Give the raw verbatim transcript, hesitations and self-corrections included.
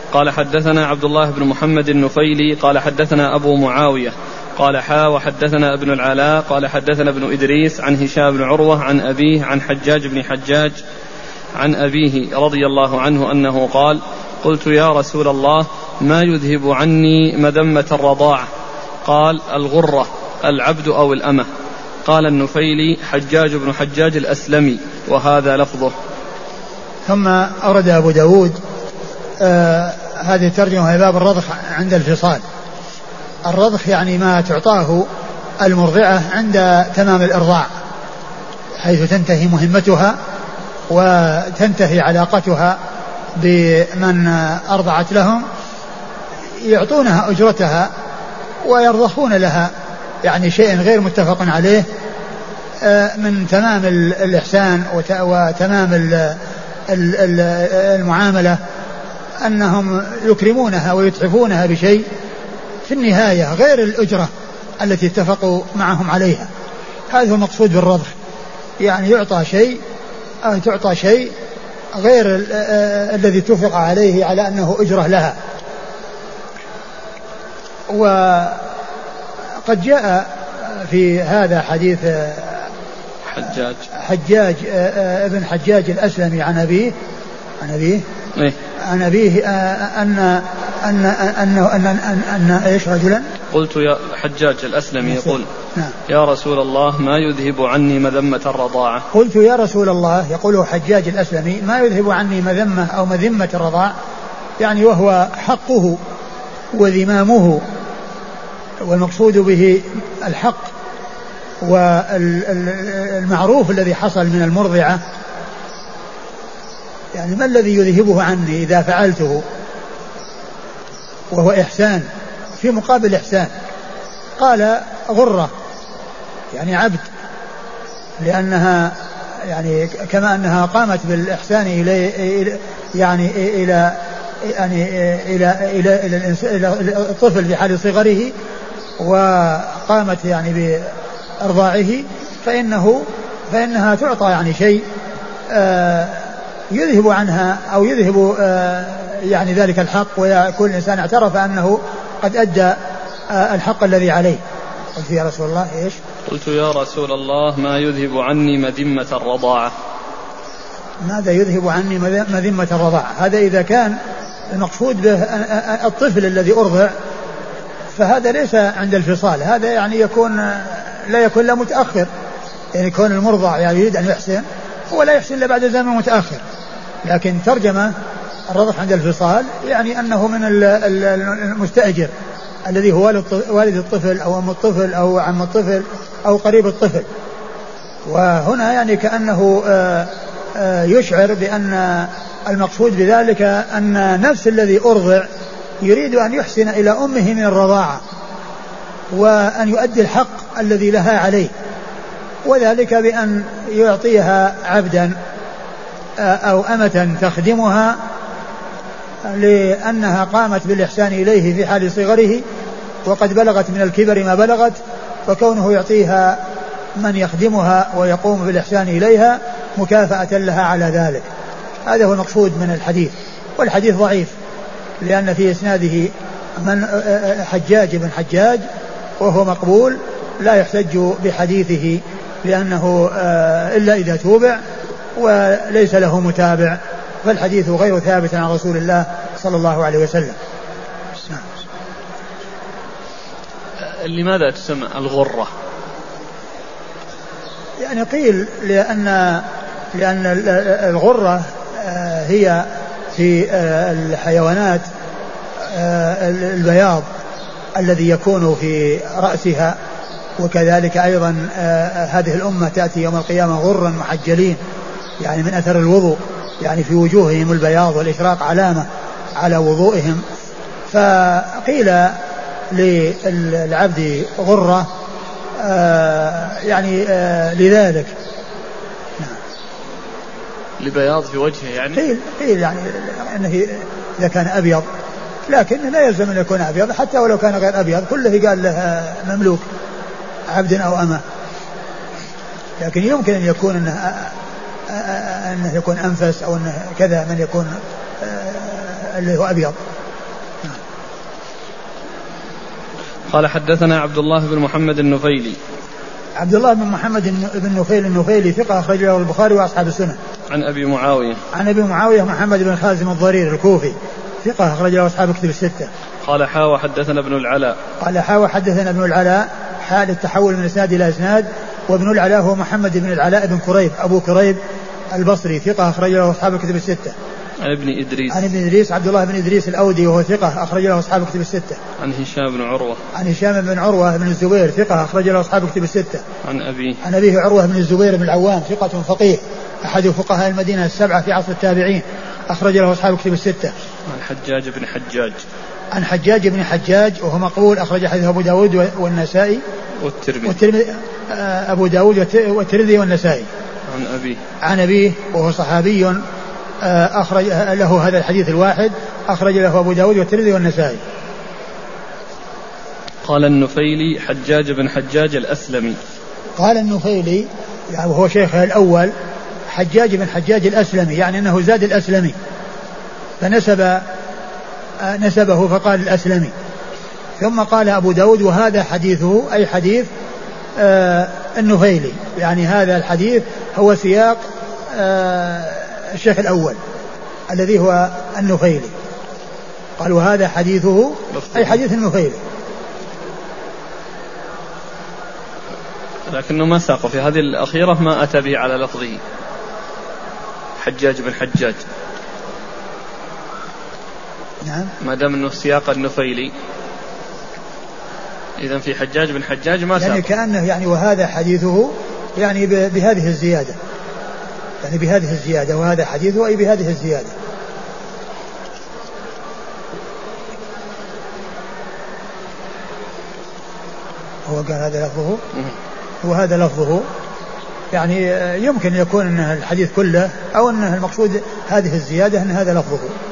قال حدثنا عبد الله بن محمد النفيلي قال حدثنا أبو معاوية قال حا وحدثنا ابن العلاء قال حدثنا ابن إدريس عن هشام بن عروة عن أبيه عن حجاج بن حجاج عن أبيه رضي الله عنه أنه قال قلت يا رسول الله ما يذهب عني مذمة الرضاعة؟ قال الغرة العبد أو الأمة. قال النفيلي حجاج بن حجاج الأسلمي وهذا لفظه. ثم أورد أبو داود آه هذه الترجمة باب الرضخ عند الفصال. الرضخ يعني ما تعطاه المرضعة عند تمام الإرضاع حيث تنتهي مهمتها وتنتهي علاقتها بمن أرضعت لهم، يعطونها أجرتها ويرضخون لها يعني شيء غير متفق عليه من تمام الإحسان وتمام المعاملة، أنهم يكرمونها ويتحفونها بشيء في النهاية غير الأجرة التي اتفقوا معهم عليها. هذا هو المقصود بالرضخ، يعني يعطى شيء أو تعطى شيء غير الذي اتفق عليه على أنه أجرة لها. وقد جاء في هذا حديث حجاج حجاج ابن حجاج الأسلمي عن أبيه عن أبيه إيه؟ عن أبيه أن أن أنه أن أن أن إيش رجلا قلت يا حجاج الأسلمي يقول نعم. يا رسول الله ما يذهب عني مذمة الرضاعة؟ قلت يا رسول الله، يقول حجاج الأسلمي ما يذهب عني مذمة أو مذمة الرضاع، يعني وهو حقه وذمامه، والمقصود به الحق والمعروف الذي حصل من المرضعة. يعني ما الذي يذهبه عني إذا فعلته؟ وهو إحسان في مقابل إحسان. قال غرة يعني عبد، لأنها يعني كما أنها قامت بالإحسان إلى يعني إلى يعني إلى إلى إلى, إلى الطفل في حال صغره وقامت يعني بإرضاعه، فإنه فإنها تعطى يعني شيء يذهب عنها أو يذهب يعني ذلك الحق، ويكون الإنسان اعترف أنه قد أدى الحق الذي عليه. قلت يا رسول الله إيش؟ قلت يا رسول الله ما يذهب عني مذمة الرضاعة؟ ماذا يذهب عني مذمة الرضاعة؟ هذا إذا كان المقصود به الطفل الذي أرضع فهذا ليس عند الفصال، هذا يعني يكون لا يكون لا متأخر، يعني يكون المرضع يعني يريد أن يحسن هو لا يحسن إلا بعد زمن متأخر. لكن ترجمة الرضع عند الفصال يعني أنه من المستأجر الذي هو والد الطفل أو أم الطفل أو عم الطفل أو قريب الطفل. وهنا يعني كأنه يشعر بأن المقصود بذلك أن نفس الذي أرضع يريد أن يحسن إلى أمه من الرضاعة وأن يؤدي الحق الذي لها عليه، وذلك بأن يعطيها عبدا أو أمة تخدمها لأنها قامت بالإحسان إليه في حال صغره وقد بلغت من الكبر ما بلغت، فكونه يعطيها من يخدمها ويقوم بالإحسان إليها مكافأة لها على ذلك. هذا هو المقصود من الحديث. والحديث ضعيف لأن في إسناده من حجاج بن حجاج وهو مقبول لا يحتج بحديثه لأنه إلا إذا توبع وليس له متابع، فالحديث غير ثابت عن رسول الله صلى الله عليه وسلم. لماذا تسمى الغرة؟ يعني قيل لأن لأن الغرة هي في الحيوانات البياض الذي يكون في رأسها، وكذلك أيضا هذه الأمة تأتي يوم القيامة غرا محجلين يعني من أثر الوضوء، يعني في وجوههم البياض والإشراق علامة على وضوئهم. فقيل للعبد غرة يعني لذلك لبياض في وجهه، يعني قيل, قيل يعني أنه إذا كان أبيض، لكن لا يلزم أن يكون أبيض، حتى ولو كان غير أبيض كله قال له مملوك عبد أو أمة، لكن يمكن أن يكون أنه, أنه يكون أنفس أو أنه كذا من يكون اللي هو أبيض. قال حدثنا عبد الله بن محمد النفيلي. عبد الله بن محمد بن نفيل النفيلي ثقة أخرج له البخاري وأصحاب السنة. عن أبي معاوية. عن أبي معاوية محمد بن خازم الضرير الكوفي ثقة أخرج له أصحاب كتب الستة. قال حا وحدثنا ابن العلاء. قال حا وحدثنا ابن العلاء حال التحول من إسناد إلى إسناد. وابن العلاء هو محمد بن العلاء بن كريب أبو كريب البصري ثقة أخرج له أصحاب الكتب الستة. عن ابن إدريس. عن ابن إدريس عبد الله بن إدريس الأودي وهو ثقة أخرج له أصحاب الكتب الستة. عن هشام بن عروة. عن هشام بن عروة بن الزبير ثقة أخرج له أصحاب الكتب الستة. عن أبيه. عن أبيه عروة بن الزبير بن العوام ثقة فقيه أحد فقهاء المدينة السبعة في عصر التابعين أخرج له أصحاب الكتب الستة. عن حجاج بن حجاج. عن حجاج بن حجاج وهو مقبول أخرج حديث أبو داود والنسائي والترمذي. والترمذي أبو داود والترمذي والنسائي. عن أبيه. عن أبيه وهو صحابي أخرج له هذا الحديث الواحد أخرج له أبو داود والترمذي والنسائي. قال النفيلي حجاج بن حجاج الأسلمي. قال النفيلي يعني وهو شيخه الأول حجاج بن حجاج الأسلمي يعني أنه زاد الأسلمي فنسب نسبه فقال الأسلمي. ثم قال أبو داود وهذا حديثه أي حديث آه النفيلي يعني هذا الحديث هو سياق آه الشيخ الأول الذي هو النفيلي. قال وهذا حديثه أي حديث النفيلي لكنه ما ساق في هذه الأخيرة ما أتى به على لفظه حجاج بن حجاج. نعم ما دام أنه سياق النفيلي إذن في حجاج بن حجاج ما ساق يعني كأنه يعني وهذا حديثه يعني بهذه الزيادة يعني بهذه الزيادة وهذا حديثه أي بهذه الزيادة. هو قال هذا لفظه وهذا لفظه يعني يمكن يكون أن الحديث كله أو أن المقصود هذه الزيادة أن هذا لفظه.